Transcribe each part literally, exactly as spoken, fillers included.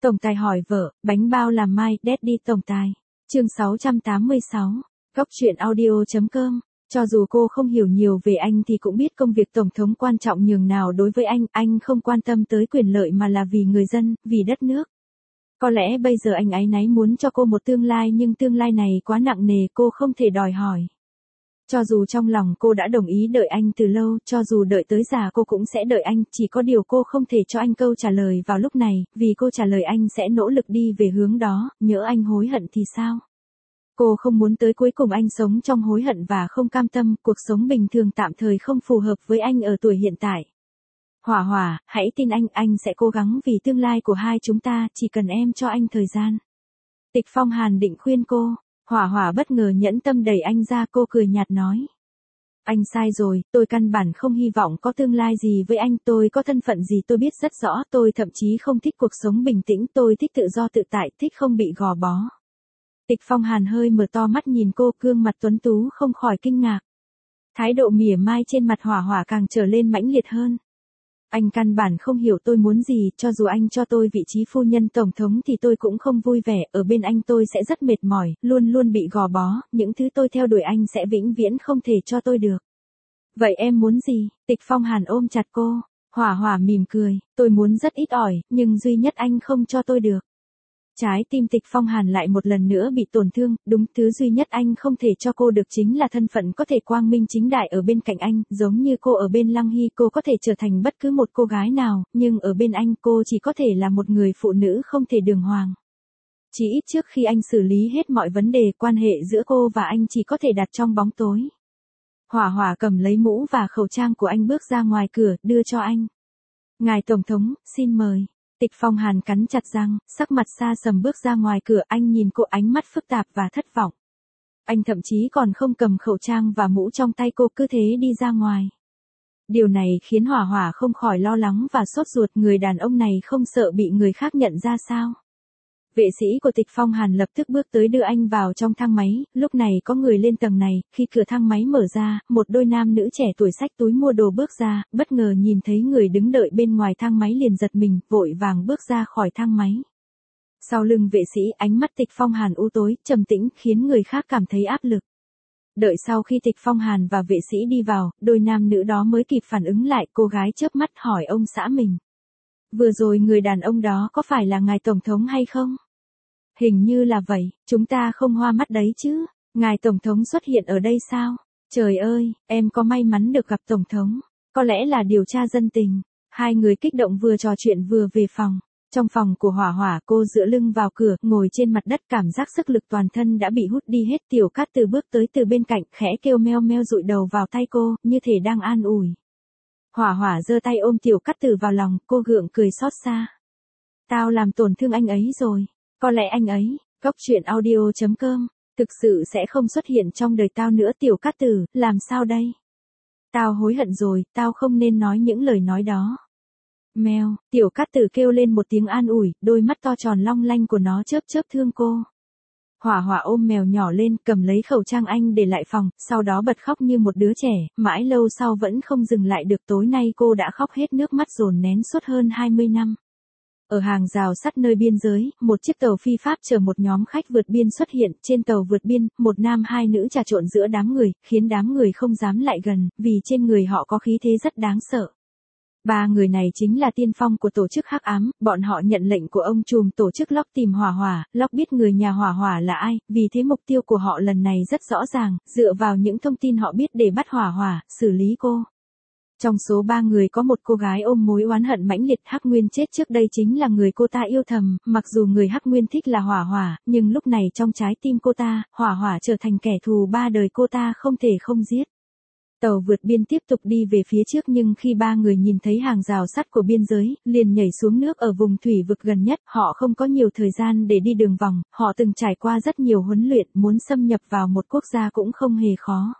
Tổng tài hỏi vợ, bánh bao làm mai, Daddy tổng tài. Chương sáu trăm tám mươi sáu. Góc truyện audio chấm com. Cho dù cô không hiểu nhiều về anh thì cũng biết công việc tổng thống quan trọng nhường nào đối với anh, anh không quan tâm tới quyền lợi mà là vì người dân, vì đất nước. Có lẽ bây giờ anh áy náy muốn cho cô một tương lai nhưng tương lai này quá nặng nề cô không thể đòi hỏi. Cho dù trong lòng cô đã đồng ý đợi anh từ lâu, cho dù đợi tới già cô cũng sẽ đợi anh, chỉ có điều cô không thể cho anh câu trả lời vào lúc này, vì cô trả lời anh sẽ nỗ lực đi về hướng đó, nhỡ anh hối hận thì sao? Cô không muốn tới cuối cùng anh sống trong hối hận và không cam tâm, cuộc sống bình thường tạm thời không phù hợp với anh ở tuổi hiện tại. Hỏa Hỏa, hãy tin anh, anh sẽ cố gắng vì tương lai của hai chúng ta, chỉ cần em cho anh thời gian. Tịch Phong Hàn định khuyên cô. Hỏa Hỏa bất ngờ nhẫn tâm đẩy anh ra, cô cười nhạt nói. Anh sai rồi, tôi căn bản không hy vọng có tương lai gì với anh, tôi có thân phận gì tôi biết rất rõ, tôi thậm chí không thích cuộc sống bình tĩnh, tôi thích tự do tự tại, thích không bị gò bó. Tịch Phong Hàn hơi mở to mắt nhìn cô, gương mặt tuấn tú không khỏi kinh ngạc. Thái độ mỉa mai trên mặt Hỏa Hỏa càng trở lên mãnh liệt hơn. Anh căn bản không hiểu tôi muốn gì, cho dù anh cho tôi vị trí phu nhân tổng thống thì tôi cũng không vui vẻ, ở bên anh tôi sẽ rất mệt mỏi, luôn luôn bị gò bó, những thứ tôi theo đuổi anh sẽ vĩnh viễn không thể cho tôi được. Vậy em muốn gì? Tịch Phong Hàn ôm chặt cô. Hỏa Hỏa mỉm cười, tôi muốn rất ít ỏi, nhưng duy nhất anh không cho tôi được. Trái tim Tịch Phong Hàn lại một lần nữa bị tổn thương, đúng thứ duy nhất anh không thể cho cô được chính là thân phận có thể quang minh chính đại ở bên cạnh anh, giống như cô ở bên Lăng Hy cô có thể trở thành bất cứ một cô gái nào, nhưng ở bên anh cô chỉ có thể là một người phụ nữ không thể đường hoàng. Chỉ ít trước khi anh xử lý hết mọi vấn đề, quan hệ giữa cô và anh chỉ có thể đặt trong bóng tối. Hỏa Hỏa cầm lấy mũ và khẩu trang của anh bước ra ngoài cửa, đưa cho anh. Ngài Tổng thống, xin mời. Tịch Phong Hàn cắn chặt răng, sắc mặt xa sầm bước ra ngoài cửa, anh nhìn cô ánh mắt phức tạp và thất vọng. Anh thậm chí còn không cầm khẩu trang và mũ trong tay cô, cứ thế đi ra ngoài. Điều này khiến Hỏa Hỏa không khỏi lo lắng và sốt ruột, người đàn ông này không sợ bị người khác nhận ra sao? Vệ sĩ của Tịch Phong Hàn lập tức bước tới đưa anh vào trong thang máy, lúc này có người lên tầng này, khi cửa thang máy mở ra, một đôi nam nữ trẻ tuổi xách túi mua đồ bước ra, bất ngờ nhìn thấy người đứng đợi bên ngoài thang máy liền giật mình, vội vàng bước ra khỏi thang máy. Sau lưng vệ sĩ, ánh mắt Tịch Phong Hàn u tối, trầm tĩnh, khiến người khác cảm thấy áp lực. Đợi sau khi Tịch Phong Hàn và vệ sĩ đi vào, đôi nam nữ đó mới kịp phản ứng lại, cô gái chớp mắt hỏi ông xã mình. Vừa rồi người đàn ông đó có phải là ngài Tổng thống hay không? Hình như là vậy, chúng ta không hoa mắt đấy chứ. Ngài Tổng thống xuất hiện ở đây sao? Trời ơi, em có may mắn được gặp Tổng thống. Có lẽ là điều tra dân tình. Hai người kích động vừa trò chuyện vừa về phòng. Trong phòng của Hỏa Hỏa, cô dựa lưng vào cửa, ngồi trên mặt đất, cảm giác sức lực toàn thân đã bị hút đi hết. Tiểu Cát Từ bước tới từ bên cạnh, khẽ kêu meo meo dụi đầu vào tay cô, như thể đang an ủi. Hỏa Hỏa giơ tay ôm Tiểu Cát Từ vào lòng, cô gượng cười xót xa. Tao làm tổn thương anh ấy rồi. Có lẽ anh ấy, góc truyện audio chấm com, thực sự sẽ không xuất hiện trong đời tao nữa. Tiểu Cát Từ, làm sao đây? Tao hối hận rồi, tao không nên nói những lời nói đó. Mèo, Tiểu Cát Từ kêu lên một tiếng an ủi, đôi mắt to tròn long lanh của nó chớp chớp thương cô. Hỏa Hỏa ôm mèo nhỏ lên, cầm lấy khẩu trang anh để lại phòng, sau đó bật khóc như một đứa trẻ, mãi lâu sau vẫn không dừng lại được. Tối nay cô đã khóc hết nước mắt dồn nén suốt hơn hai mươi năm. Ở hàng rào sắt nơi biên giới, một chiếc tàu phi pháp chở một nhóm khách vượt biên xuất hiện, trên tàu vượt biên, một nam hai nữ trà trộn giữa đám người, khiến đám người không dám lại gần, vì trên người họ có khí thế rất đáng sợ. Ba người này chính là tiên phong của tổ chức hắc ám, bọn họ nhận lệnh của ông trùm tổ chức Locke tìm Hỏa Hỏa, Locke biết người nhà Hỏa Hỏa là ai, vì thế mục tiêu của họ lần này rất rõ ràng, dựa vào những thông tin họ biết để bắt Hỏa Hỏa, xử lý cô. Trong số ba người có một cô gái ôm mối oán hận mãnh liệt, Hắc Nguyên chết trước đây chính là người cô ta yêu thầm, mặc dù người Hắc Nguyên thích là Hỏa Hỏa, nhưng lúc này trong trái tim cô ta, Hỏa Hỏa trở thành kẻ thù ba đời cô ta không thể không giết. Tàu vượt biên tiếp tục đi về phía trước nhưng khi ba người nhìn thấy hàng rào sắt của biên giới, liền nhảy xuống nước ở vùng thủy vực gần nhất, họ không có nhiều thời gian để đi đường vòng, họ từng trải qua rất nhiều huấn luyện, muốn xâm nhập vào một quốc gia cũng không hề khó.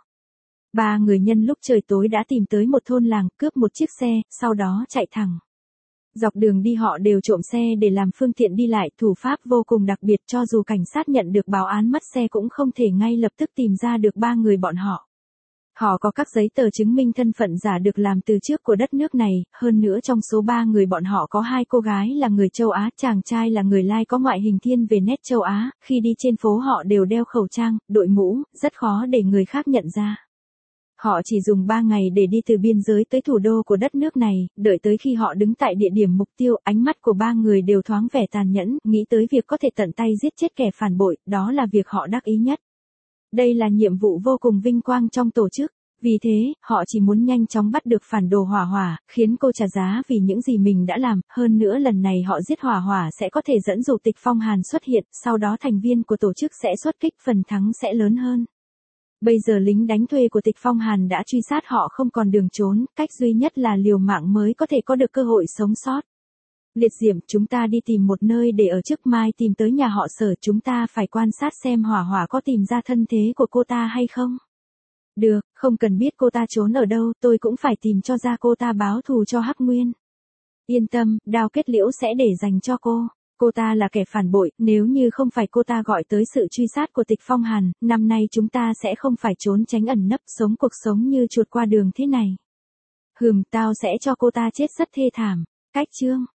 Ba người nhân lúc trời tối đã tìm tới một thôn làng, cướp một chiếc xe, sau đó chạy thẳng. Dọc đường đi họ đều trộm xe để làm phương tiện đi lại, thủ pháp vô cùng đặc biệt, cho dù cảnh sát nhận được báo án mất xe cũng không thể ngay lập tức tìm ra được ba người bọn họ. Họ có các giấy tờ chứng minh thân phận giả được làm từ trước của đất nước này, hơn nữa trong số ba người bọn họ có hai cô gái là người châu Á, chàng trai là người Lai có ngoại hình thiên về nét châu Á, khi đi trên phố họ đều đeo khẩu trang, đội mũ, rất khó để người khác nhận ra. Họ chỉ dùng ba ngày để đi từ biên giới tới thủ đô của đất nước này, đợi tới khi họ đứng tại địa điểm mục tiêu, ánh mắt của ba người đều thoáng vẻ tàn nhẫn, nghĩ tới việc có thể tận tay giết chết kẻ phản bội, đó là việc họ đắc ý nhất. Đây là nhiệm vụ vô cùng vinh quang trong tổ chức, vì thế, họ chỉ muốn nhanh chóng bắt được phản đồ Hỏa Hỏa, khiến cô trả giá vì những gì mình đã làm, hơn nữa lần này họ giết Hỏa Hỏa sẽ có thể dẫn dụ Tịch Phong Hàn xuất hiện, sau đó thành viên của tổ chức sẽ xuất kích, phần thắng sẽ lớn hơn. Bây giờ lính đánh thuê của Tịch Phong Hàn đã truy sát họ không còn đường trốn, cách duy nhất là liều mạng mới có thể có được cơ hội sống sót. Liệt Diệm, chúng ta đi tìm một nơi để ở trước mai tìm tới nhà họ Sở, chúng ta phải quan sát xem Hỏa Hỏa có tìm ra thân thế của cô ta hay không. Được, không cần biết cô ta trốn ở đâu, tôi cũng phải tìm cho ra cô ta báo thù cho Hắc Nguyên. Yên tâm, đao kết liễu sẽ để dành cho cô. Cô ta là kẻ phản bội, nếu như không phải cô ta gọi tới sự truy sát của Tịch Phong Hàn, năm nay chúng ta sẽ không phải trốn tránh ẩn nấp sống cuộc sống như chuột qua đường thế này. Hừm, tao sẽ cho cô ta chết rất thê thảm. Cách chương